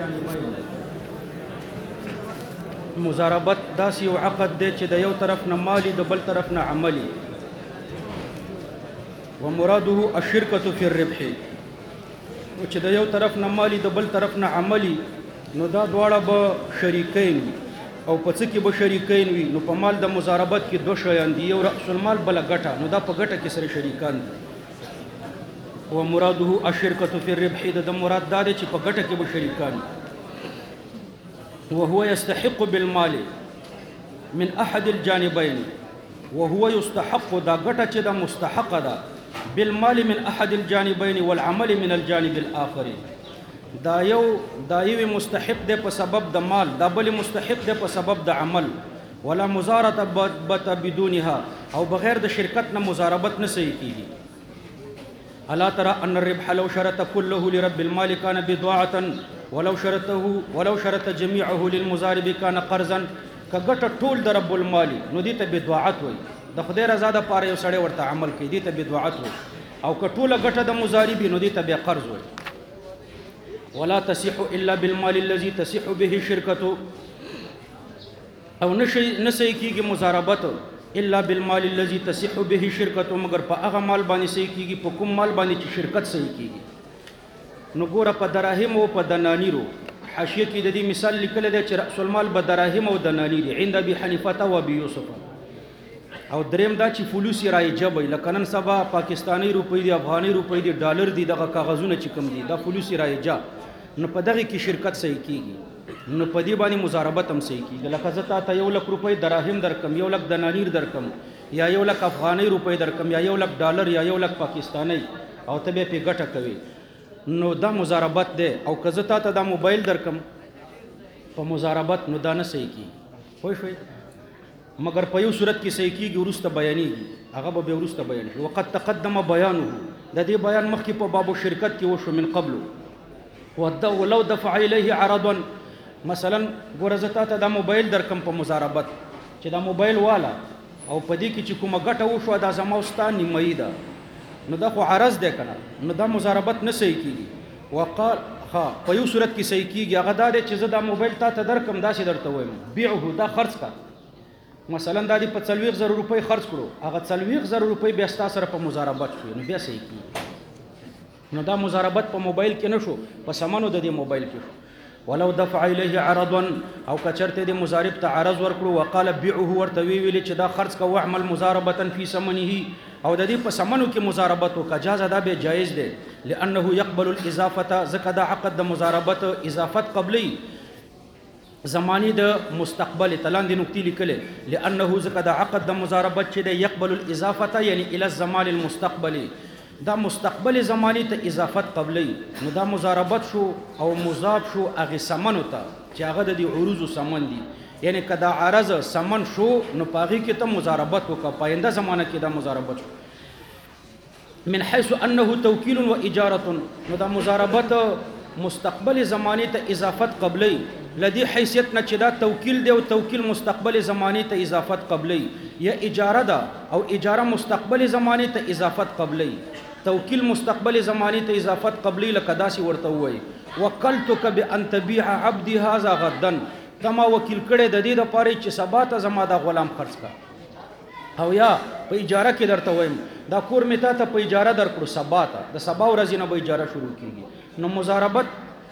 الجانبين مزاربت داسې یو عقد دی چې د یو طرف نه مالي د بل طرف نه عملي ومراده الشرکة فی الربح چې د یو طرف نه مالي د بل طرف نه عملي نو دا دواړه به شریکین وي او په څه کې به شریکین وي نو په مال د مزاربت کې دوه شیان دي یو رأس المال بله ګټه نو دا په ګټه کې سره شریکان دي ومراده الشرکة فی الربح د مراد دا دی چې په ګټه کې به شریکان دي وهو يستحق بالمال من احد الجانبين وهو يستحق دا ګټه چې دا مستحق ده بالمال من احد الجانبين والعمل من الجانب الاخر دا یو مستحق ده په سبب د مال دا بل مستحق ده په سبب د عمل ولا مزاربت بدونها او بغیر د شرکت نه مزاربت نه صحیح کیږي الا ترى ان الربح لو شرط كله لرب المال كان بضاعه ولو شرط جميعه للمزارب كان قرضا کګټ ټول د رب المال نو دي ته بدعت وي د خدای رضا د پاره یو سړی ورته عمل کوي دي ته بدعت وي او کټوله ګټه د مزارب نو دي ته به قرض وي ولا تصح الا بالمال الذي تصح به الشركه او نشي کیږي مزاربت الا بالمال الذي تصح به الشركه مگر په هغه مال باندې صحیح کیږي په کوم مال باندې چې شرکت صحیح کیږي نو ګوره په دراهم او په دنانیرو حاشیه کې د دې مثال لیکل دی چې رأس المال به دراهم او دنانیر عند ابي حنیفه او ابي یوسف او دریم دا چې فلوس رایجه وي لکه نن سبا پاکستانی روپۍ دي افغاني روپۍ دي ډالر دي دغه کاغذونه چې کوم دي دا فلوس رایجه نو په دغه کې شرکت صحیح کیږي نو په دې باندې مزاربت هم صحیح کیږي لکه زه تا ته 1 لک روپۍ دراهم درکم 1 لک دنانیر درکم یا 1 لک افغاني روپۍ درکم یا 1 لک ډالر یا 1 لک پاکستانی او ته به په ګټه کوي نو دا مزاربت ده او که زه تا ته دا موبایل درکم په مزاربت نو دا نه صحیح کیږي پوه شوئ مگر په یو صورت کې صحیح کیږي وروسته بیانېږي هغه به وروسته بیان شي وقد تقدم بیانه د دې بیان مخکې په باب شرکت کې وشو من قبل ولو دفع الیه عرضا مثلا ګوره زه تا ته دا موبایل درکم په مزاربت چې دا موبایل والا او په دې کې چې کومه ګټه وشوه دا زما او ستا نیمایي ده نو دا خو عرض دی که نه نو دا مزاربت نه صحیح کیږي وقال په یو صورت کې صحیح کیږي هغه دا دی چې زه دا موبایل تا ته درکم داسې درته وایم بیعه دا خرڅ کا مثلا دا دې په 40,000 روپۍ خرڅ کړو هغه 40,000 روپۍ بیا ستا سره په مزاربت شوې نو بیا صحیح کیږي نو دا مزاربت په موبایل کې نه شو په سامانو د دې موبایل کې شو ولو دفع الیه عرضا او کچرته د مزارب ته عرض ورکړو وقال بیعه ورته ویل چې دا خرڅ کا واعمل مزاربه فی ثمنه او د دې په سمنو کې مزاربت وکړه جاز دا به جایز دی لانه يقبل الاضافه زکه دا عقد د مزاربت اضافت قبلی زمانی د مستقبل تلاند نقطې لیکلې لانه زکه دا عقد د مزاربت چې د يقبل الاضافه یعنی الى الزمان المستقبلی دا مستقبل زمانی ته اضافت قبلی نو دا مزاربت شو او مضاف شو هغه سمنو ته چې هغه د عروض سمن دي یعنی کدا عرض سمن شو نو پاغي کې ته مزاربت وکړه پاینده زمانه کې دا مزاربت شو من حيث انه توکیل و اجاره نو دا مزاربت مستقبل زمانه ته اضافت قبلی لدی حیثیت نه چې دا توکیل دی او توکیل مستقبل زمانه ته اضافت قبلی یا اجاره ده او اجاره مستقبل زمانه ته اضافت قبلی توکیل مستقبل زمانه ته اضافت قبلی لکه داسې ورته وای وکلتک بان تبيع عبدي هذا غدا تما وکیل کړه د دې د پاره چې سبا ته زما دا غلام خرڅ کا او یا په اجاره کې درته وایم دا کور می ته په اجاره درکړو سبا ته د سبا ورځې نه به اجاره شروع کیږي نو مزاربت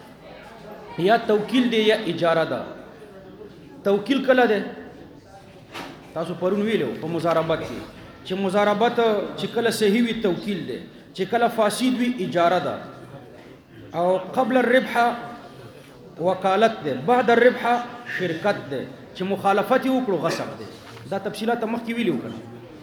یا توکیل دی یا اجاره ده توکیل کله ده تاسو پرون ویلو په مزاربت کې چې مزاربت چې کله صحیح وي توکیل دی چې کله فاسد وي اجاره ده او قبل الربح وکالت ده بعد الربح شرکت ده چې مخالفت وکړو غصب ده دا تفصيلات مخکې ویلو کنه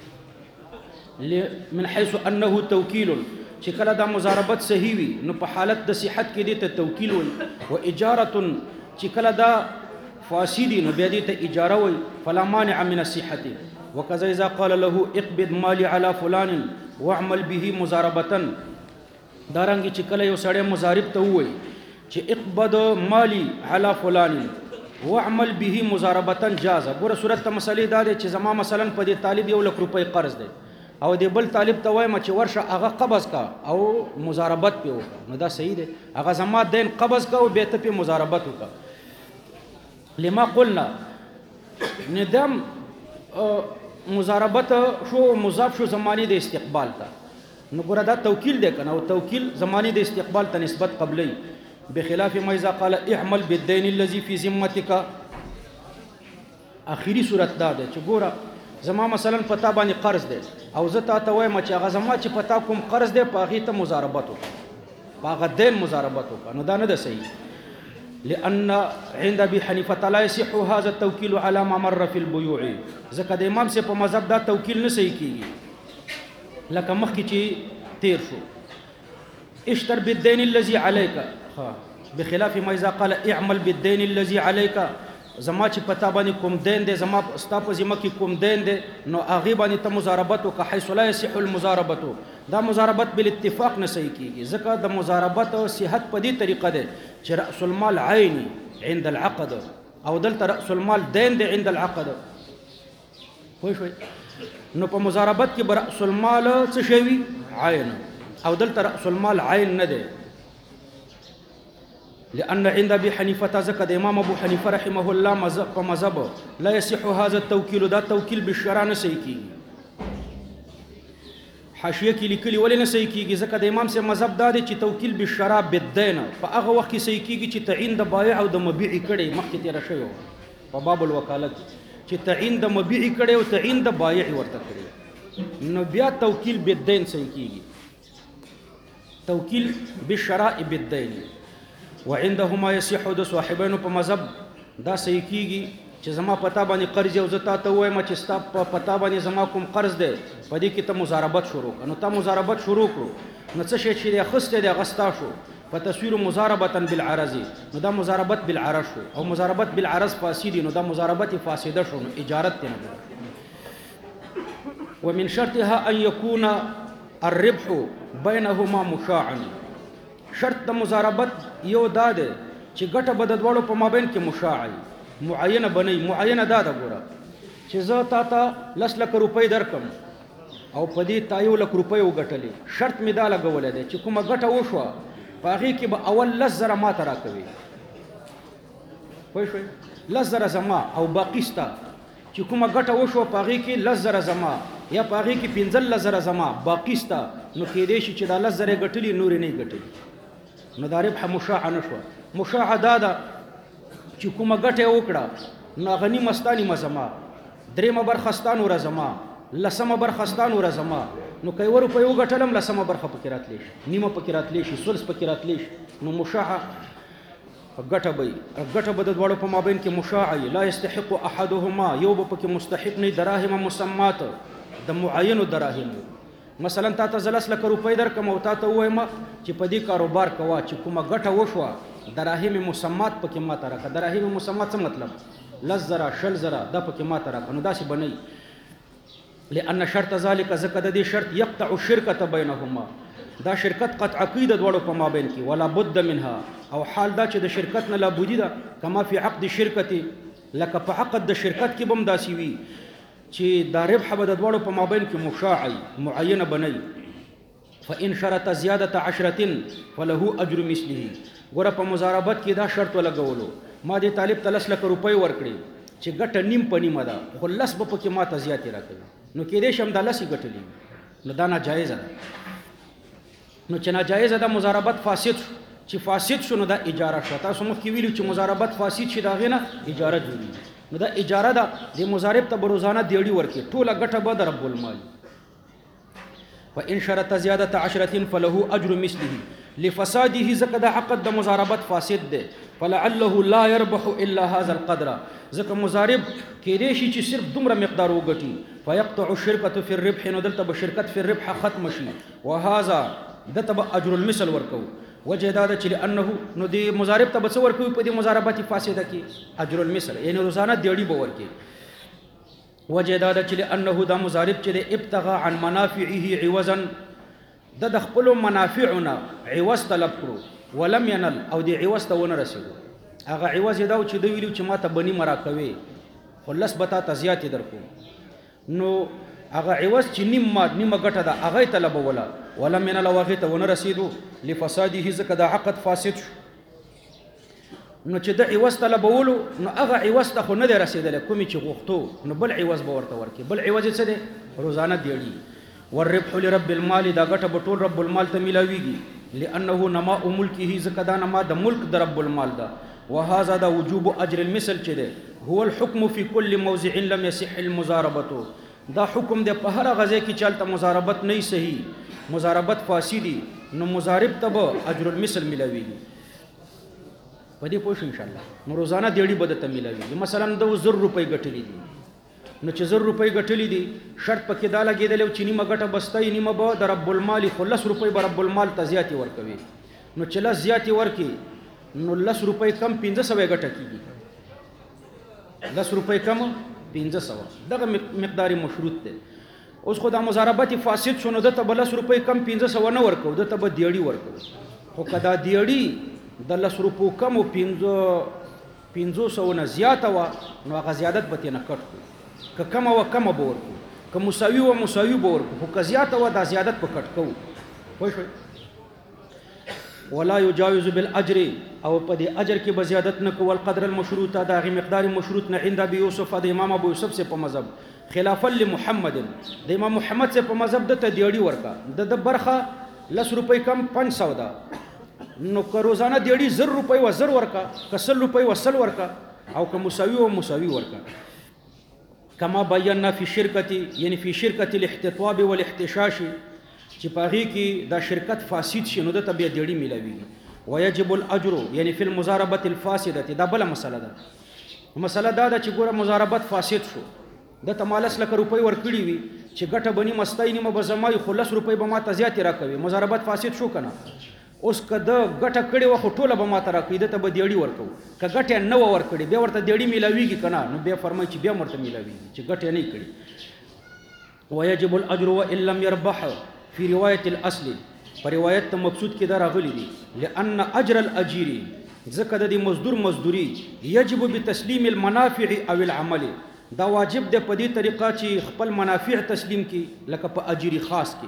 من حيث انه توکیل چې کله دا مزاربت صحیح وي نو په حالت د صحت کې دي ته توکیل وي او اجاره چې کله دا فاسد نو بیا دي ته اجاره وي فلا مانع من الصحه وكذا اذا قال له اقبض مالي على فلان واعمل به مزاربه دارنګ چې کله یو سړی مزارب ته وي چې اقبض مالي على فلان واعمل به مزاربه جاز ګوره صورت ته مسلې دا دي چې زما مثلا په دې طالب 1 لک روپۍ قرض دی او د بل طالب ته وایم چې ورشه هغه قبض کا او مزاربت په وکړه، نو دا صحیح دی. هغه زما دین قبض کا او بیا ته په مزاربت وکړه. لما قلنا ندم مزاربت شو مضاف شو زمانی د استقبال ته، نو ګوره دا توکیل دی کنه، او توکیل زمانی د استقبال ته نسبت قبلی. بخلاف ما اذا قال اعمل بالدين الذي في ذمتك، اخیری صورت دا ده چې ګوره زما مثلا پتا باندې قرض دی او زه تا ته وایم چې هغه زما چې پتا کوم قرض دی په هغې ته مزاربت وکړه، په هغه دین مزاربت وکړه، نو دا نه ده صحیح. لأن عند أبي حنيفة لا يصح هذا التوكيل على ما مر في البيوع، ځکه د امام سے په مذهب دا توکیل نه صحیح کیږي لکه مخکې چې تیر شو. اشتر بالدين الذي عليك، بخلاف ما اذا قال اعمل بالدين الذي عليك، زما چې پتا باندې کوم دین دی، زما ستا په ذمه کې کوم دین دی، نو هغې باندې ته مزاربت وکړه. حیث لا یصح المزاربت، دا مزاربت بالاتفاق نه صحیح کیږي، ځکه د مزاربت صحت په دې طریقه دی چې رأس المال عیني عند العقد، او دلته رأس المال دین دی عند العقد. پوه شوئ؟ نو په مزاربت کې به رأس المال څه شی وي؟ عین، او دلته رأس المال عین نه دی. لأن عند أبي حنيفة ذكر امام ابو حنيفه رحمه الله مذهب لا يصح هذا التوكيل، دا توكيل بالشرع نه صحیح کیږي. حاشیه کې لیکلي ولې نه صحیح کیږي؟ ځکه د امام سے مذهب دا دی چې توکیل بالشرع بالدین په هغه وخت کې صحیح کیږي چې تعین د بایع او د مبيع کړي، مخکې تیر شوی په باب الوکالت چې تعین د مبيع کړي او تعین د بایع ورته کړي، نو بیا توکیل بالدین صحیح کیږي، توکیل بالشرع بالدین. وعندهما يصح د صاحبینو په مذهب دا صحیح کیږي چې زما پتا باندې قرض او زتا ته وایم چې ستا په پتا باندې زما کوم قرض دی، په دې کې ته مزاربت شروع کړه، نو تا مزاربت شروع کړو، نو څه شی چې دی اخیستی دی هغه ستا شو، په تصویر مزاربتا بالعرض، نو دا مزاربت بالعرض شو، او مزاربت بالعرض فاسدی، نو دا مزاربت فاسده شو، نو اجارت ته نه. ومن شرطها ان يكون الربح بينهما مشاعا، شرط د مزاربت یو دا دی چې ګټه به د دواړو په مابین کې مشاع وي، معینه بنئ. معینه دا ده ګوره چې زه تا ته 10 لک روپۍ درکم او په دې تا 1 لک روپۍ وګټلې، شرط مې دا لګولی دی چې کومه ګټه وشوه په هغې کې به اول 10,000 ما ته راکوي. پوه شوئ؟ 10,000 زما او باقي ستا، چې کومه ګټه وشوه په هغې کې 10,000 زما یا په هغې کې 15,000 زما باقي ستا، نو کېدی شي چې دا 10,000 یې ګټلي نورې نه یې ګټلي، نو دا ربح مشاع نه شوه. مشاع دا ده چې کومه ګټه یې وکړه نو هغه نیمه ستا نیمه زما، درېیمه برخه ستا نوره زما، 10مه برخه ستا نوره زما، نو که 1 روپۍ وګټلم 10مه برخه پکې راتلی شي، نیمه پکې راتلی شي، ثلث پکې راتلی شي، نو مشاع ګټه به وي، ګټه به د دواړو په مابین کې مشاع وي. لا یستحق احدهما، یو به پکې مستحق نه دراهم مسمات، د معینو دراهم. مثلا تا ته 10 لک روپۍ درکم او تا ته ووایم چې په دې کاروبار کوه چې کومه ګټه وشوه دراهم مسمات پکې ما ته راکړه. دراهم مسمات څه مطلب؟ 10,000 20,000 دا پکې ما ته راکړه، نو داسې به نه وي. لأن شرط ذلك، ځکه د دې شرط یقطع الشرکة بینهما، دا شرکت قطع کوي د دواړو په مابین کې، ولا بد منها، او حال دا چې د شرکت نه لابودي ده، کما فی عقد الشرکة، لکه په عقد د شرکت کې به هم داسې وي چې دا ربح به د دواړو په مابین کې مشاع معینه بنئ. فإن شرط زیادة 10 فله اجر مثله. ګوره په مزاربت کې دا شرط ولګولو، ما دې طالب ته 10 لک روپۍ ورکړي چې ګټه نیم په نیمه ده، خو 10 به پکې ما ته زیاتې راکوي، نو کېدی شي همدا 10 یې ګټلي، نو دا ناجایزه ده. نو چې ناجایزه ده مزاربت فاسد شو، چې فاسد شو نو دا اجاره شو. تاسو مخکې ویلو چې مزاربت فاسد شي د هغې نه اجاره جوړېږي، نو دا اجاره ده، د مزارب ته به روزانه دیړي ورکړي، ټوله ګټه به د رب المال. فإن شرط زیادة 10 فله اجر مثله لفساده، ځکه دا عقد د مزاربت فاسد دی. فلعله لا يربح الا هذا القدر، ځکه مزارب کېدی شي چې صرف دومره مقدار وګټي. فيقطع الشركة في الربح، نو دلته به شرکت في الربح ختم شي، وهذا دته به اجر المثل ورکو. وجه دا ده چې لأنه، نو د مزارب ته به څه ورکوي په دې مزاربت فاسده کې؟ اجر المثل، یعنی روزانه دیړي به ورکوي. وجه دا ده چې لأنه دا مزارب چې د ابتغاء عن منافعه عوضا، د خپلو منافعونه عوض طلب کړو، ولم ینل، او د عوض ته ونه رسېدو. هغه عوض یې دا و چې دوی ویلو چې ما ته بني مراکوي، خو 10 به تا ته زیاتې درکو. نو هغه عوض چې نیمه ګټه ده هغه طلبوله ولم ينل هغې ته ونه رسېدو لفساده ځکه دا عقد فاسد شو نو چې د عوض طلبولو نو هغه عوض ته خو نه دی رسېدلی کومې چې غوښتو نو بل عوض به ورته ورکړي بل عوض یې څه دی روزانه دیړي والربح لرب المال دا ګټه به ټول رب المال ته میلاویږي لأنه نماء ملکه ځکه دا نما د ملک د رب المال ده وهذا دا وجوب اجر المثل چې دی هو الحكم في كل موضع لم يصح المزاربه دا حکم دی په هر غزه کې چلته مزاربت نه صحیح مزاربت فاسدی نو مزارب ته به اجر المثل ملاویږي په دې پوه شو ان شاء الله نو روزانه دیړي به ته ملاویږي مثلا د 1000 روپۍ ګټلې دي نو چې 1000 روپۍ ګټلې دي شرط پکې دا لګېدلی چې نیمه ګټه بستای نیمه به د رب المال خو 10 روپۍ به رب المال ته زیاتې ورکوي نو چې 10 زیاتې ورکړي نو 10 روپۍ کم 1500 ګټه کېږي 10 روپۍ کم 1500 دغه مقدار مشروط دی اوس خو د مزاربت فاسد شو نو دته به 10 روپۍ کم 1500 نه ورکو دته به دیړي ورکو خو که دا دیړي د 10 روپو کم او 500 نه زیاته وه نو هغه زیادت به ترې نه کټ کړو که کمه وه کمه به ورکو که مساوي وه مساوي به ورکو خو که زیاته وه دا زیادت به کټ کوو پوه شوئ ولا يجاوز بالاجر او په دې اجر کې به زیادت نه کول قدر المشروط دا غي مقدار مشروط نه عند ابي يوسف د امام ابو يوسف سے په مذهب خلافا لمحمد د امام محمد سے په مذهب د دیړي ورکا د برخه 10 روپۍ کم 500 دا نو که روزانه دیړي 1000 روپۍ و 1000 ورکا که 100 روپۍ و 100 ورکا او که مساوي و مساوي ورکا کما بینا فی شرکتی یعنی فی شرکت الاحتطاب والاحتشاش چې پاغي کې دا شرکت فاسد شي نو د ته بیا دیړي ملاویږي ويجب الاجر یعنی فی المزاربه الفاسده دا بل مسله ده مسله دا چې ګوره مزاربت فاسد شو د ته مالس لکه روپۍ ورکړي وي چې ګټه بنی مستای نیمه به زمای خو 10 روپۍ به ماته زیاتې راکوي مزاربت فاسد شو کنه اوس که د ګټه کړې وه خو ټوله به ماته راکوي د ته به دیړي ورکوو که ګټه نه وه ورکړې بیا ورته دیړي میلاویږي که نه نو بیا فرمایي چې بیا ورته میلاویږي چې ګټه نه یې کړي ويجب الاجر وان لم يربح في روايه الاصل په روایت ته مقصود کې دا راغلی دي لان اجر الاجير ځکه د دې مزدور مزدوري یجب بتسلیم المنافع او العمل دا واجب دی په دې طریقه چې خپل منافع تسلیم کی لکه په اجری خاص کې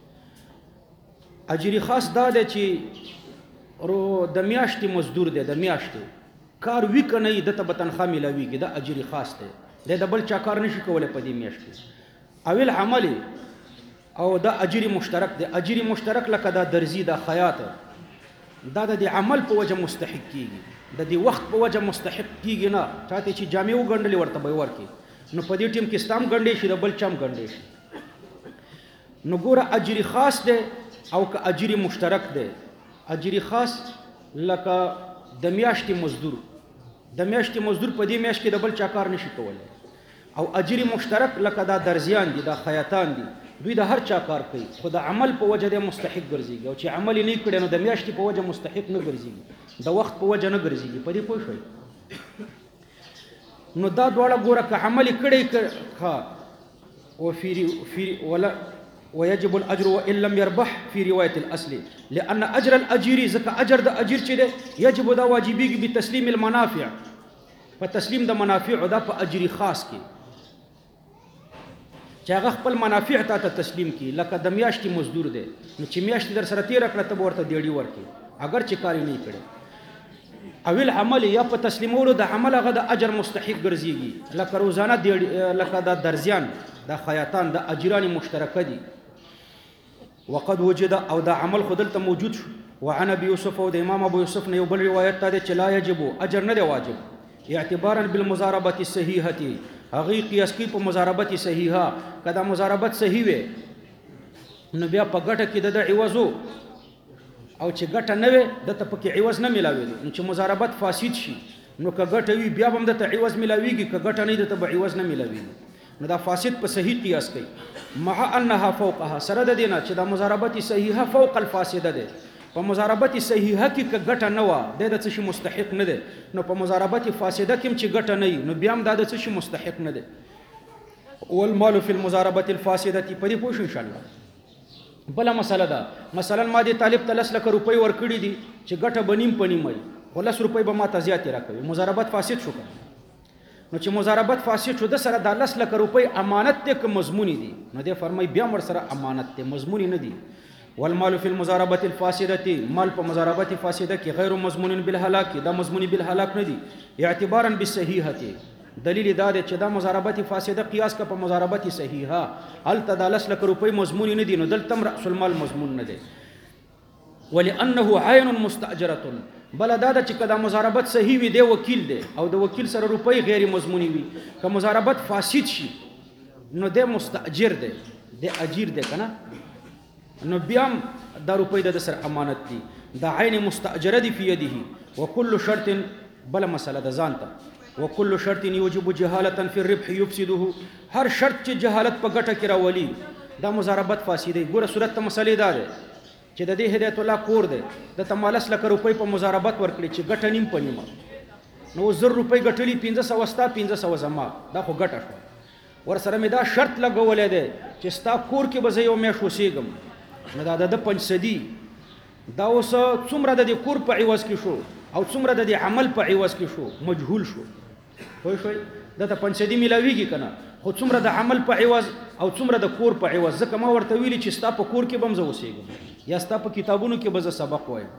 اجری خاص دا دی چې د میاشتې مزدور دی د میاشتې کار وی که نه د ته به تنخوا میلاویږي دا اجری خاص دی د بل چا کار نشي کولی په دې میاشت کې او العمل او دا اجری مشترک دی اجری مشترک لکه دا درزی دا خیاط دا د عمل په وجه مستحق کیږي د دې وخت په وجه مستحق کیږي نه چاته چې جامې وګنډلې ورته به ورکړي نو په دې ټیم کې ستام ګنډې شي د بل چام ګنډې شي نو ګوره اجری خاص دی او که اجری مشترک دی اجری خاص لکه د میاشتې مزدور د میاشتې مزدور په دې میاشت کې د بل چا کار نشي کولی او اجری مشترک لکه دا درزیان دي دا خیاطان دي دوی د هر چا کار کوي خو د عمل په وجه د مستحق ګرځيږي او چې عمل نه کړي نو د میاشتې په وجه مستحق نه ګرځيږي د وخت په وجه نه ګرځيږي په دې پوه شئ نو دا دواړه ګوره که عمل کړي ښه او فی ولا ويجب الاجر وان لم يربح في روايه الاصل لان اجر الاجير ذکر اجر د اجر چې ده يجب دا واجبيږي بتسلیم المنافع په تسلیم د منافع دا په اجر خاص کې چې هغه خپل منافع ته تسلیم کی لکه د میاشتې مزدور دی نو چې میاشتې در سره تیر کړه ته ورته دیړي ورکړي اگر چې کار نه کړي او العمل یا په تسلیمولو د عمل هغه د اجر مستحق ګرځيږي لکه روزانه دیړي لکه د درزیان د خیاطان د اجران مشترکه دي وقد وجد او دا عمل خدلته موجود شو وعن ابي يوسف او د امام ابو يوسف نه یو بل روایت ته چې لا يجب اجر نه دی واجب اعتبارا بالمزاربه الصحيحه هغه قیاس کی په مزاربت صحیحه کدا مزاربت صحیح وي نو بیا په ګټه کې د عوضو او چې ګټه نه وي د ته پکې عوض نه ملاوي نو چې مزاربت فاسد شي نو که ګټه وي بیا هم د ته عوض ملاويږي که ګټه نه د ته عوض نه ملاوي نو دا فاسد په صحیح قیاس کوي مع انها فوقها سره د دینه چې دا مزاربت صحیحه فوق الفاسده ده په مزاربت صحیحه کې که ګټه نه و د څه شي مستحق نه ده نو په مزاربت فاسده کې چې ګټه نه نو بیا هم د څه شي مستحق نه ده والمال في المزاربه الفاسده په دې پوښ ان شاء الله بل مسله ده مثلا ما دي طالب ته 10 لک روپۍ ورکړي دي چې ګټه بنیم پنیم وي 10 روپۍ به ما ته زیات راکوي مزاربت فاسد شو نو چې مضاربت فاسد شو د سره د 10 لک روپۍ امانت ته که مضمونی دي نو دی فرمای بیا ور سره امانت ته مضمونی نه دي. والمال فی المضاربه الفاسده مال په مضاربت فاسده کې غیر مضمون بالهلاك دا مضمونی بالهلاك نه دي اعتبارا بالصحیحه دلیل دا دی چې دا مضاربت فاسده قیاس کا په مضاربت صحیحه هل تدالس لک روپۍ مضمونی نه دي نو دلته رأس المال مضمون نه دي. ولانه عین مستاجره بل دا چې کدا مضاربت صحیح وي دی وکیل دی او د وکیل سره روپۍ غیر مضمونی وي که مضاربت فاسد شي نو د مستاجر دی د اجیر دی کنه نو بیا دا روپۍ د سر امانت دي دا عین مستاجره دی فی یده وکل شرط بل مسله د ځانته وکل شرط یوجب جهاله فی الربح یفسده هر شرط چې جهالت په ګټه کې راولي دا مضاربت فاسده ګوره صورت ته مسلې دا ده چې د دې هدایت الله کور دی د تمالس لک روپۍ په مضاربت ورکړي چې ګټه نیم په نیمه نو 1000 روپۍ ګټلي 1500 وستا 1500 زما دا خو ګټه شو ور سره مې دا شرط لګولې ده چې ستا کور کې به زه یو میاشت اوسېږم نو دا د 500 دا اوس څومره د کور په عوض کې شو او څومره د عمل په عوض کې شو مجهول شو خو شوي دا 500 ملاويږي کنه خو څومره د عمل په عوض او څومره د کور په عوض ځکه ما ورته ویلي چې ستا په کور کې به زه اوسېږم یا ستا په کتابونو کې به زه سبق وایم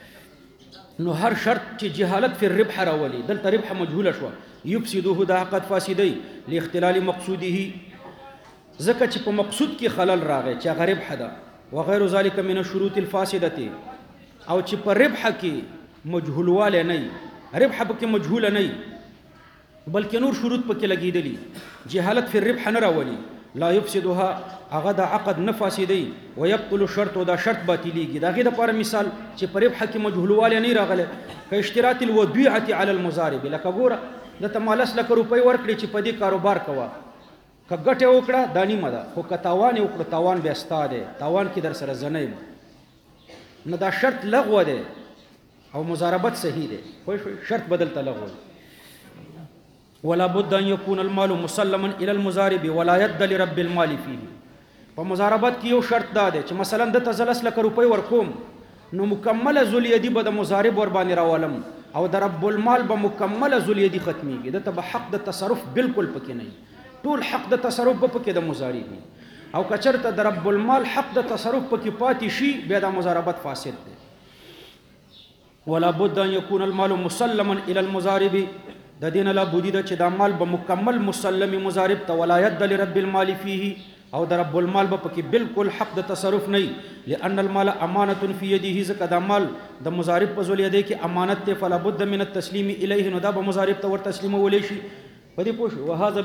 نو هر شرط چې جهالت فی الربح راولي دلته ربح مجهوله شو یفسده دا عقد فاسدی لاختلال مقصوده ځکه چې په مقصود کې خلل راغی چې هغه ربح ده وغیر ذلك من الشروط الفاسده او چې په ربح کې مجهولواله نه ربح پکې مجهوله نه بلکې نور شروط پکې لګیدلی جهالت فی الربح نه راولي لا يفسدها هغه د عقد نه فاسدی ويبطل الشرط دا شرط باطلیږي دا غي د پر مثال چې پر ربح کې مجهولواله نه راغله ک اشتراط الوديعه على المضارب لکه ګوره د تمالس لک روپۍ ورکړي چې په دې کاروبار کوه ک ګټه وکړه دانی مده خو ک تاوان وکړه تاوان به استاده تاوان کې در سره زنیم نه دا شرط لغوه ده او مضاربت صحیح ده خو شرط بدل تلغوه ولا بد ان يكون المال مسلما الى المضارب ولا يد لرب المال فيه په مضاربت کې یو شرط دا ده چې مثلا د تزلس لک روپۍ ورکوم نو مکمل ذلیدی به د مضارب ور باندې راولم او د رب المال به مکمل ذلیدی ختميږي د ته حق د تصرف بالکل پکې نه ټول حق د تصرف په پکې د مضارب او کچرته د رب المال حق د تصرف پکې پاتې شي بیا د مضاربت فاسد ده ولا بد ان يكون المال مسلما الى المضارب د دین لا بودی د چې د مال به مکمل مسلم مضارب ته ولا يد لرب المال فيه او د رب المال به پکې بالکل حق د تصرف نه لان المال امانه فی یده ځکه د مال د مضارب په ذل یده کې امانت ته فلا بد من التسلیم الیه نو دا به مضارب ته ور تسلیم ولې شي په دې پوښ وهذا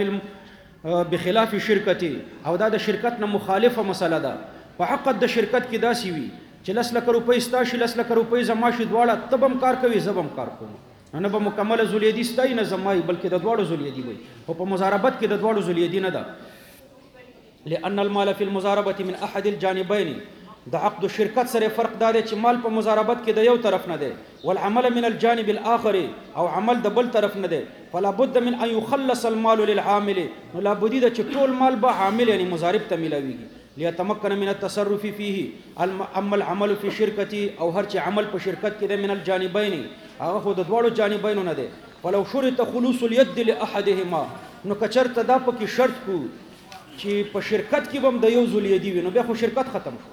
بخلاف شرکتی او دا د شرکت نه مخالفه مسله ده په عقد د شرکت کې دا سی وی چې 10 لک روپۍ استاشي 10 لک روپۍ زما شي دواړه تبم کار کوي زبم کار کوم نه به مکمل ذلیدی ستای نه زمای بلکې د دواړو ذلیدی وي او په مضاربت کې د دواړو ذلیدی نه ده لان المال في المضاربه من احد الجانبين د عقد شرکت سره فرق دا دی چې مال په مضاربت کې د یو طرف نه دی والعمل من الجانب الاخر او عمل د بل طرف نه دی فلا بد من ان يخلص المال للعامل نو لا بد د چې ټول مال به عامل یعنی مضارب ته ملاويږي ليتمكن من التصرف فيه اما العمل في شركتي او هر چې عمل په شرکت کې د من الجانبين هغه خو د دواړو جانبین نه دی فلو شرط خلوص اليد لاحدهما نو کچرته دا پکې شرط کو چې په شرکت کې بم د یو ذلیدی وي نو بیا خو شرکت ختم شو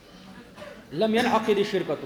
لم ينعقد الشركه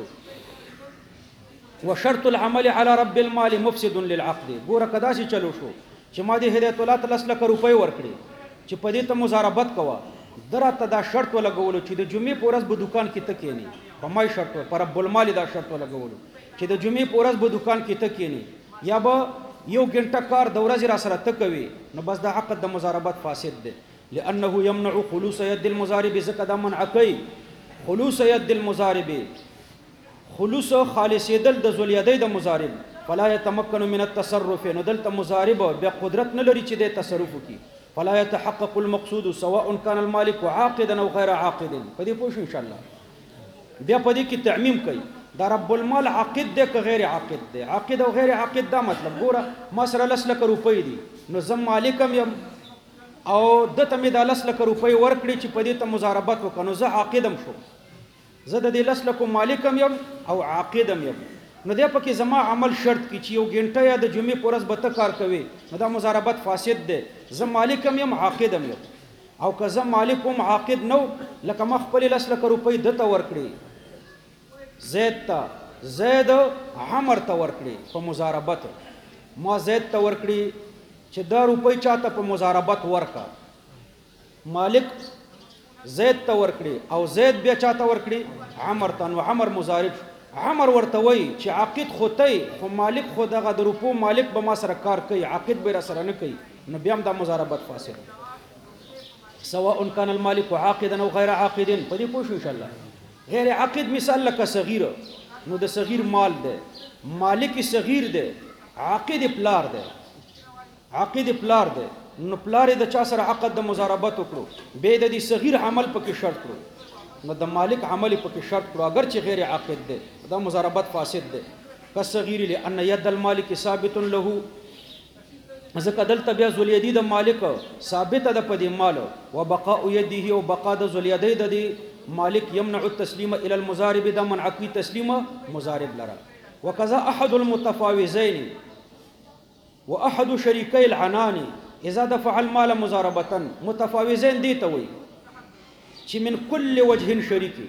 وشرط العمل على رب المال مفسد للعقد ګوره کدا چې چلو شو چې ما دې هدایت الله تعالی لک روپۍ ورکړي چې په دې ته مضاربت کوه درته دا شرط ولګولو چې د جمعې په ورځ به دکان کې تکېنی په مای شرط پر رب المال دا شرط ولګولو چې د جمعې په ورځ به دکان کې تکېنی یا به یو غنټه کار د ورځې را سره تکوي نو بس دا عقد د مضاربت فاسد ده لانه يمنع خلوص يد المضارب زکه دا منع کوي خلوص يد المضارب خلوص خالص يدل د ذلیدی د مضارب فلا يتمكن من التصرف نو دلته مضارب به قدرت نه لري چې د تصرف وکړي فلا يتحقق المقصود سواء كان المالك عاقدا او غير عاقد په دې پوښ ان شاء الله بیا په دې کې تعمیم کوي دا رب المال عاقد ده که غیر عاقد ده عاقد او غیر عاقد دا مطلب ګوره ما سره 10 لک روپۍ دي نو زم مالکم یم او دته مې د 10 لک روپۍ ورکړي چې په دې ته مضاربت وکړو زه عاقدم شو زه د دې 10 لک مالکم یم او عاقدم یم نو دی پکې زما عمل شرط کی چې یو غنټه یا د جمعې پورز به ته کار کوي نو دا مضاربت فاسد دی. زه مالک هم یم عاقد هم یم او که زه مالک هم عاقد نو لکه ما خپل 10 لک روپۍ دته ورکړي زید ته زید عمر ته ورکړي په مضاربت ما زید ته ورکړي چې دا روپۍ چاته په مضاربت ورکا مالک زید ته ورکړي او زید بیا چاته ورکړي عمر ته نو عمر مضارب عمر ورته وای چې عاقد خوتی خو مالک خو دغه د روپو مالک به ما سره کار کوي عاقد به را سره نه کوي نو بیا هم دا مضاربت فاسد سواء كان المالك عاقدا او غیر عاقد په دې پوه شو ان شاء الله. غیر عاقد مثال لکه صغیر نو د صغیر مال دی مالک صغیر دی عاقد پلار دی عاقد پلار دی نو پلار د چا سره عقد د مضاربت وکړو به د دې صغیر عمل پکې شرط کړو نو د مالک عمل پکې شرط کړو اگر چې غیر عاقد دی دا مضاربت فاسد دی. کصغیر لان ید المالک ثابت له ځکه دلته بیا ذولیدی د مالک ثابت ده په دې مال او بقاء یده او بقا د ذولیدی د دې مالک یمنع التسلیم الى المضارب د منع کی تسلیم مضارب لرا. وکذا احد المتفاوزین واحد شریکي العنان اذا دفع المال مضاربه متفاوزین دي ته وي چې من كل وجه شریکی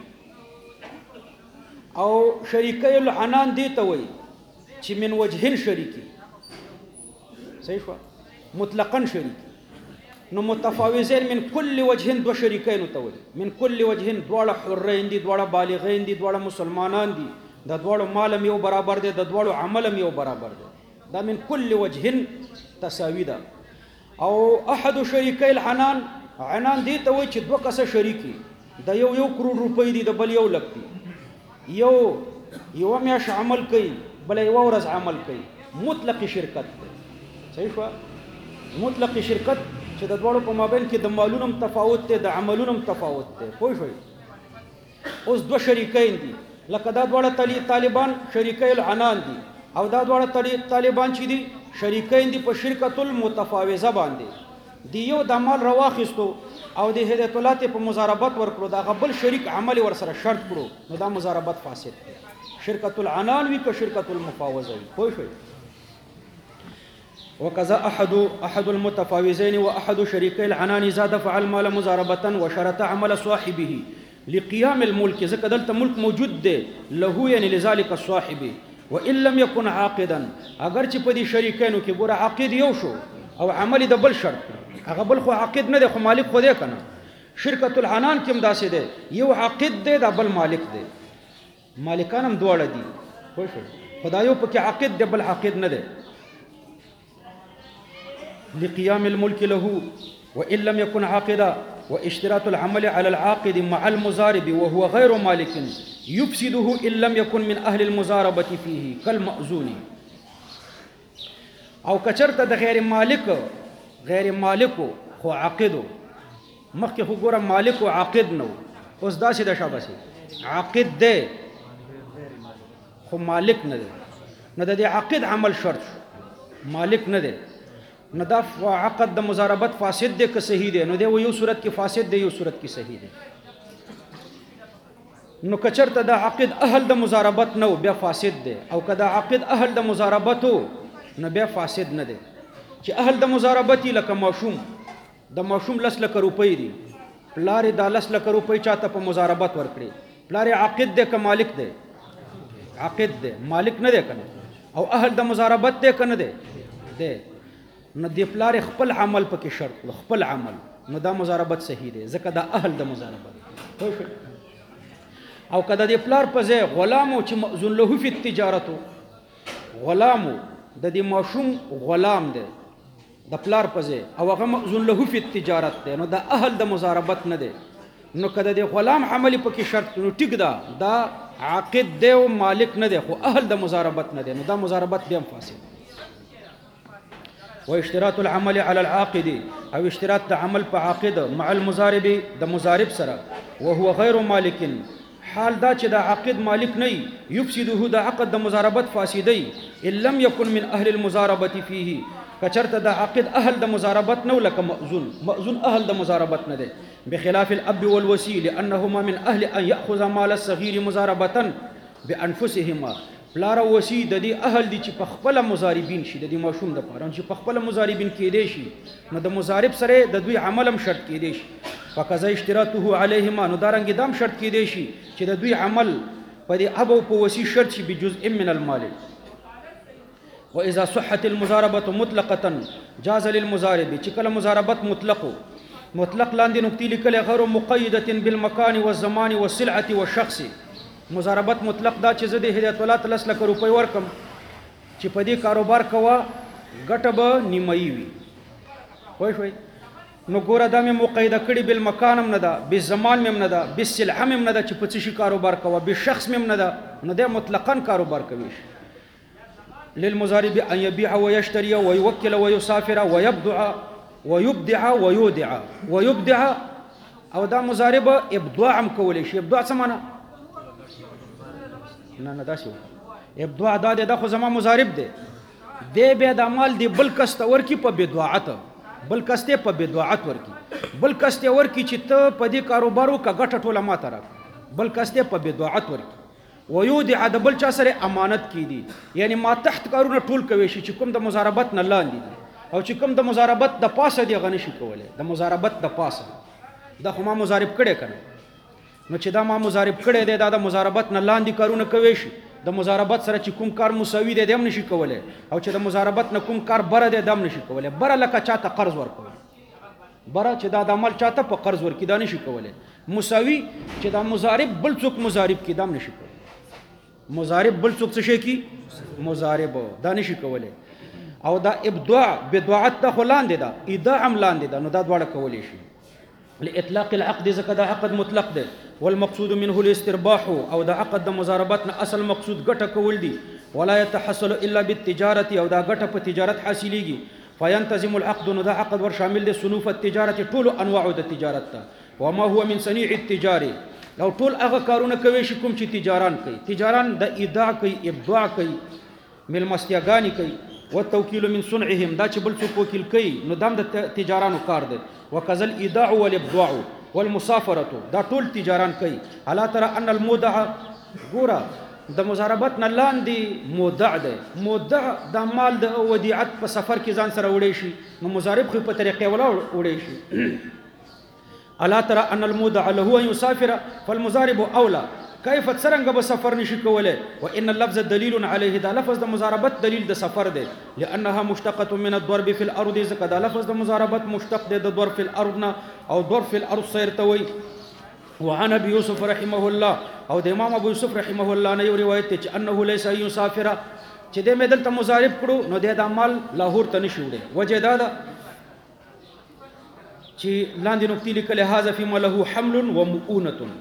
او شریکي العنان دي ته وي چې من وجه شریکی صحیح شو مطلقا شریک نو متفاوزین من كل وجه دو شریکین ته وي من كل وجه دواړه حرین دي دواړه بالغین دي دواړه مسلمانان دي د دواړو مال یو برابر دي د دواړو عمل یو برابر دي دا من كل وجه تساوی ده. او احد شریکي العنان عنان دي ته وي چې دوه کسه شریکی د یو کروڑ روپۍ دي د بل 1 لک دي یو میاش عمل کوي بل یو ورځ عمل کوي مطلق شرکت ده. صحیح شو مطلق شرکت چې د دوړو په مابین کې د مالونو تفاوت ته د عملونو تفاوت ته پوه شئ. اوس دوه شریکین دي لکه دا دوړه طالبان شریکي العنان دي او دا دوړه طالبان چې دي شریکین دي په شرکت المتفاوزه باندې دی یو د مال رواخستو او د هدایت په مضاربت ورکړو دا غبل شریک عمل ور سره شرط کړو نو دا مضاربت فاسد دی. شرکت العنان وی که شرکت المفاوزه وی پوه شئ. وكذا احد المتفاوزين واحد شريكي العنان اذا دفع المال مضاربه وشرط عمل صاحبه لقيام الملك ذکر دلته ملک موجود دی له یعنی لذلك الصاحب وان لم يكن عاقدا اگر چې په دې شریکانو کې ګوره عاقد یو شو او عمل د بل شرط هغه بل خو عاقد نه دی خو مالک خو دی کنه. شرکت العنان کې هم داسې دی یو عاقد دی دا بل مالک دی مالکان هم دواړه دي خو خدایو پکې عاقد دی بل عاقد نه دی. لقيام الملك له وإن لم يكن عاقدا واشتراط العمل على العاقد مع المضارب وهو غير مالك يفسده إن لم يكن من أهل المضاربة فيه كالمأذون. او کچرت د غیر مالک خو عاقد مخکې خو ګوره مالک او عاقد نو اوس داسې د شابه عاقد دی خو مالک نه دی نو د دې عاقد عمل شرط مالک نه دی نو دا عقد د مضاربت فاسد دی که صحیح دی نو دی یو صورت کې فاسد دی یو صورت کې صحیح دی. نو کچرته دا عقد اهل د مضاربت نو بیا فاسد دی او کدا عقد اهل د مضاربت نو بیا فاسد نه دی. چې اهل د مضاربت لکه ماشوم د ماشوم 10 لک روپۍ دي پلار د 10 لک روپۍ چاته په مضاربت ورکړي پلار عقد دی که مالک دی عقد دی مالک نه دی کنه او اهل د مضاربت دی کنه دی نو دی پلار خپل عمل پکې شرط خپل عمل نو دا مضاربت صحیح دی ځکه دا اهل د مضاربت. او کدا دی پلار په ځای غلام او چې مأذون له فی التجارت غلام د دې ماشوم غلام دی د پلار په ځای او هغه مأذون له فی التجارت دی نو دا اهل د مضاربت نه دی. نو کدا دی غلام عمل پکې شرط نو ټیک دا عاقد دی او مالک نه دی خو اهل د مضاربت نه دی نو دا مضاربت بیا فاسد. واشتراط العمل على العاقد او اشتراط عمل په عاقد مع المضارب د مضارب سره وهو غير مالك حال دا چې د عاقد مالک نه يفسده د عقد د مضاربت فاسدی ان لم يكن من اهل المضاربه فيه کچرته د عاقد اهل د مضاربت نو لکه مأذون اهل د مضاربت نه ده بخلاف الاب والوصي لانهما من اهل ان ياخذ مال الصغير مضاربه بانفسهما پلار او وصي د دې اهل دي چې په خپل مضاربین شي د دې ماشوم د پاره چې په خپل مضاربین کېدې شي نو د مضارب سره د دوی عمل هم شرط کېدې شي فقضا اشتراطه علیهما نو دارنګ دام شرط کېدې شي چې د دوی عمل په دې اب او په وصي شرط شي بجزء من المال واذا صحت المضاربه مطلقه جاز للمضارب چې کله مضاربت مطلق لاندې نقطې لیکل غیر مقیده بالمکان والزمان والسلعه والشخص مضاربت مطلق دا چې زه د هدایت الله 3 لک روپۍ ورکم چې په دې کاروبار کوه ګټه به نیمایي وي پوه شوئ نو ګوره دا مې مقیده کړي بالمکان هم نه ده بالزمان مې هم نه ده بالسلعه مې هم نه ده چې په څه شي کاروبار کوه بالشخص مې هم نه ده نو دی مطلقا کاروبار کوي للمضارب ان يبيع ويشتري ويوكل ويسافر ويبدع ويودع او دا مضارب ابداع هم کولی شي ابداع څه معنی نه داسې ابداع دا دی دا خو زما مضارب دی دی بیا د مال دی بل کس ته ورکي په بدعت بل کس ته په بدعت ورکي بل کس ته ورکي چې ته په دې کاروبار وکړه ګټه ټوله ما ته راکړه بل کس ته په بدعت ورکي ويودع د بل چا سره امانت کی دي یعنی ما تحت کارونه ټول کوي شي چې کوم د مضاربت نه لاندې دي او چې کوم د مضاربت د پاسه دی غنی شي کولای د مضاربت د پاسه دا خو ما مضارب کړي کنه نو چې دا ما مضارب کړی دی دا د مضاربت نه لاندې کارونه کوي شي د مضاربت سره چې کوم کار مساوي دی هم نشي کولی او چې د مضاربت نه کوم کار بره دی هم نشي کولی بره لکه چاته قرض ورکوي بره چې دا د عمل چاته په قرض ورکړي دا نشي کولی مساوي چې دا مضارب بل څوک مضارب کړي دا هم نشي کولی مضارب بل څوک څه شي کړي مضارب دا نشي کولی او دا ابداع بدعت دا خو لاندې ده ایداع هم لاندې ده نو دا دواړه کولی شي لاطلاق العقد زکه دا عقد مطلق ده والمقصود منه الاسترباح او دا عقد د مضاربتنا اصل مقصود ګټه کول دي ولا يتحصل الا بالتجاره او دا ګټه په تجارت حاصلېږي فينتظم العقد نو دا عقد ور شامل دي صنوف التجاره ټول انواع د تجارت ته وما هو من صنيع التجاري او ټول هغه کارونه کوي چې کوم چې تجاران کوي تجاران د ایداع کوي ابداع کوي ملمستیاګانی کوي والتوكيل من صنعهم دا چې بل څوک وکیل کوي نو دام د تجارانو کار دی وكذا الايداع والابداع والمسافره دا ټول تجاران کوي الا ترى ان المودع ګورا د مضاربت نه لاندې مودع دی مودع د مال د ودیعت په سفر کې ځان سره وړي شي نو مضارب خو په طریقې ولا وړي شي الا ترى ان المودع له ان يسافر فالمضارب اولى كيف تسرنګ به سفر نشي کوله وان اللفظ دليل عليه دا لفظ د مضاربت دلیل د سفر دی لانها مشتقه من الضرب في الارض زکه دا لفظ د مضاربت مشتق دی د ضرب في الارض او ضرب في الارض سيرتوي وعن ابي يوسف رحمه الله او د امام ابو يوسف رحمه الله نه یو روایت ته چې انه ليس يسافر چې د مدل ته مضارب کړو نو د مال لاهور ته نشي وړي وجه دا ده چې لاندې نقطې لیکل هذا فيما له حمل ومؤونه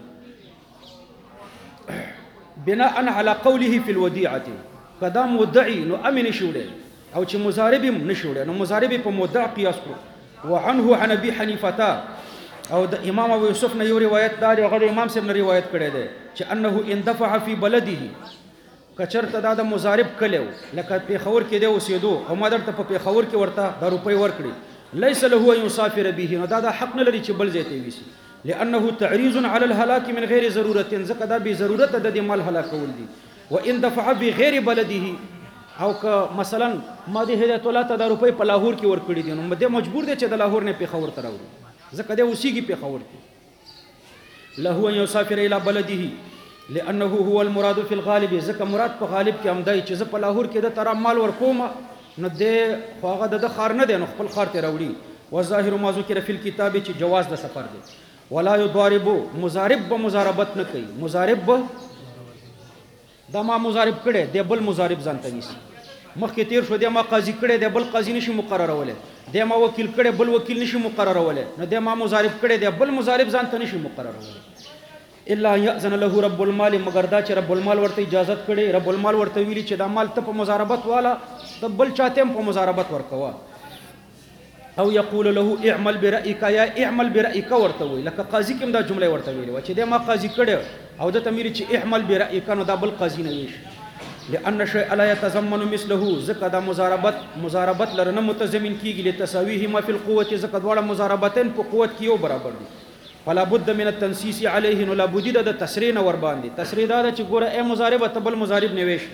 بناء على قوله في الوديعه قدام مدعي نو امن شوړي او چې مضارب نشوړي نو مضارب په مدع قياس کړو وعنه عن ابي حنيفه او د امام ابو يوسف نه یو روایت دا غیر امام صاحب نه روایت کړی دی چې انه اندفع في بلده کچرته دا د مضارب کلو لکه پیښور کې دی اوسېدو او ما درته په پیښور کې ورته د روپۍ ورکړي ليس له ان يسافر به نو دا حق نه لري چې بل ځای ته ويسي لانه تعريض على الهلاك من غير ضروره زکه دا به ضرورت د مال هلاک ول دي وان دفع بغیر بلده او که مثلا ما د هدایت الله ته د روپۍ په لاهور کې ورکړي دي نو مده مجبور دي چې د لاهور نه پیښور ته راوړي زکه دا اوسېږي پیښور کې له ان يسافر الى بلده لانه هو المراد في الغالب زکه مراد په غالب کې همدای چې ز په لاهور کې د تر مال ورکوم نو د خواغه د خار نه دی نو خپل خار ته راوړي وظاهر ما ذکر فی الكتاب چې جواز د سفر دی ولا يضارب مضارب بمضاربت نه کوي مضارب دا ما مضارب کړي دی بل مضارب ځانته نیسي مخکې تیر شو دی ما قاضي کړي دی بل قاضي نشي مقررولای دی ما وکیل کړي بل وکیل نشي مقررولای نو دی ما مضارب کړي دی بل مضارب ځانته نشي مقررولای الا يأذن له رب المال مگر دا چې رب المال ورته اجازه کړي رب المال ورته ویلي چې دا مال ته په مضاربت والا ته بل چاته په مضاربت ورکوا او يقول له اعمل برأيك يا اعمل برأيك ورته وی لکه قاضي کوم دا جمله ورته ویلي و چې د ما قاضي کړي او د تمیر چې اعمل برأيك نو دا بل قاضي نه ویش لان شيء لا يتضمن مثله زکه دا مضاربت لرنه متضمن کیږي لتساويه ما في القوه زکه دواړه مضاربتين په قوت کې یو برابر دي فلا بد من التنسيس عليه نو لا بد د تسرین ور باندې تسرید دا چې ګوره اي مضاربه تبل مضارب نه ویش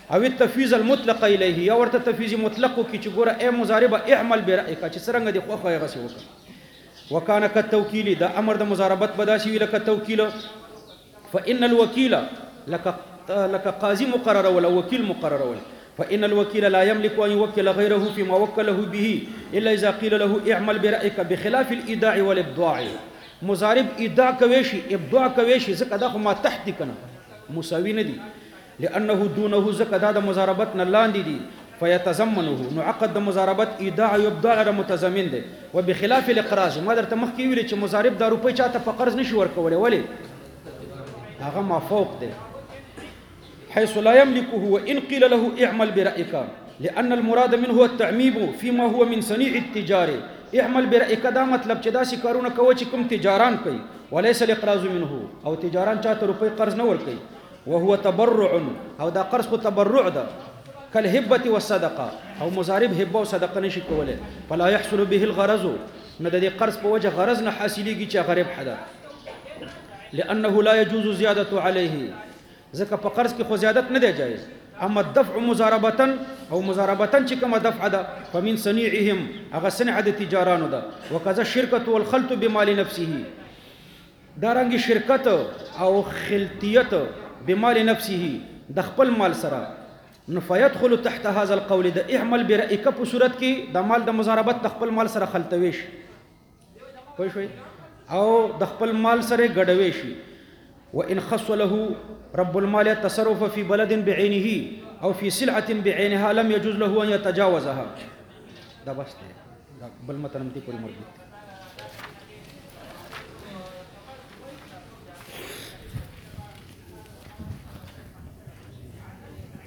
او التفویض المطلق الیه یا ورته تفویض مطلق کی چې ګوره اے مضاربه اعمل برأیک چې څنګه دی خو هغه څه وکړه. وکانه کتوکیل دا امر د مضاربت بداسي وی لکه توکیل. فان الوکیل لك قاضي مقرر ولا وكيل مقرر ولا فإن الوكيل لا يملك أن يوكل غيره فيما وكله به إلا إذا قيل له اعمل برأيك بخلاف الإيداع والإبضاع. مضارب إيداع كويشي إبضاع كويشي زكا دا ما تحت كنا مساوي ندي لأنه دونه زكا دا مضاربتنا لاندي دي فيتزمنه نعقد مضاربت إيداع وإبضاع متزمن دي. وبخلاف الإقراض ما درت مخكي ویل چې مضارب دا روپۍ چاته په قرض نشي ورکولای ولې هغه ما فوق دي حيث لا يملكه وإن قيل له اعمل برأيك لأن المراد منه هو التعميم فيما هو من صنيع التجارة. اعمل برأيك دا مطلب چې داسې کارونه کوي چې کوم تجاران کوي وليس الإقراض منه او تجاران چاته روپۍ قرض نه ورکوي وهو تبرع او دا قرض خو تبرع ده كالهبة والصدقة او مضارب هبه او صدقه نشي کوله فلا يحصل به الغرض نه د دې قرض په وجه غرض نه حاصلېږي چې غریب حدا لأنه لا يجوز زيادة عليه ځکه په قرض کې خو زیادت نه دی جایز. اما الدفع مضاربه او مضاربه چې کومه دفع ده فمن صنيعهم هغه صنع د تجارانو ده. وکذا الشركه والخلط بمال نفسه دارنګ شرکت او خلطیت بمال نفسه د خپل مال سره نو فيدخل تحت هذا القول د اعمل برأيك په صورت کې د مال د مضاربت د خپل مال سره خلطوي شي پوه شئ او د خپل مال سره ګډوي شي. وإن خص له رب المال التصرف في بلد بعينه أو في سلعة بعينها لم يجوز له أن يتجاوزها. ده بس ده بل متنمتي كل مربوط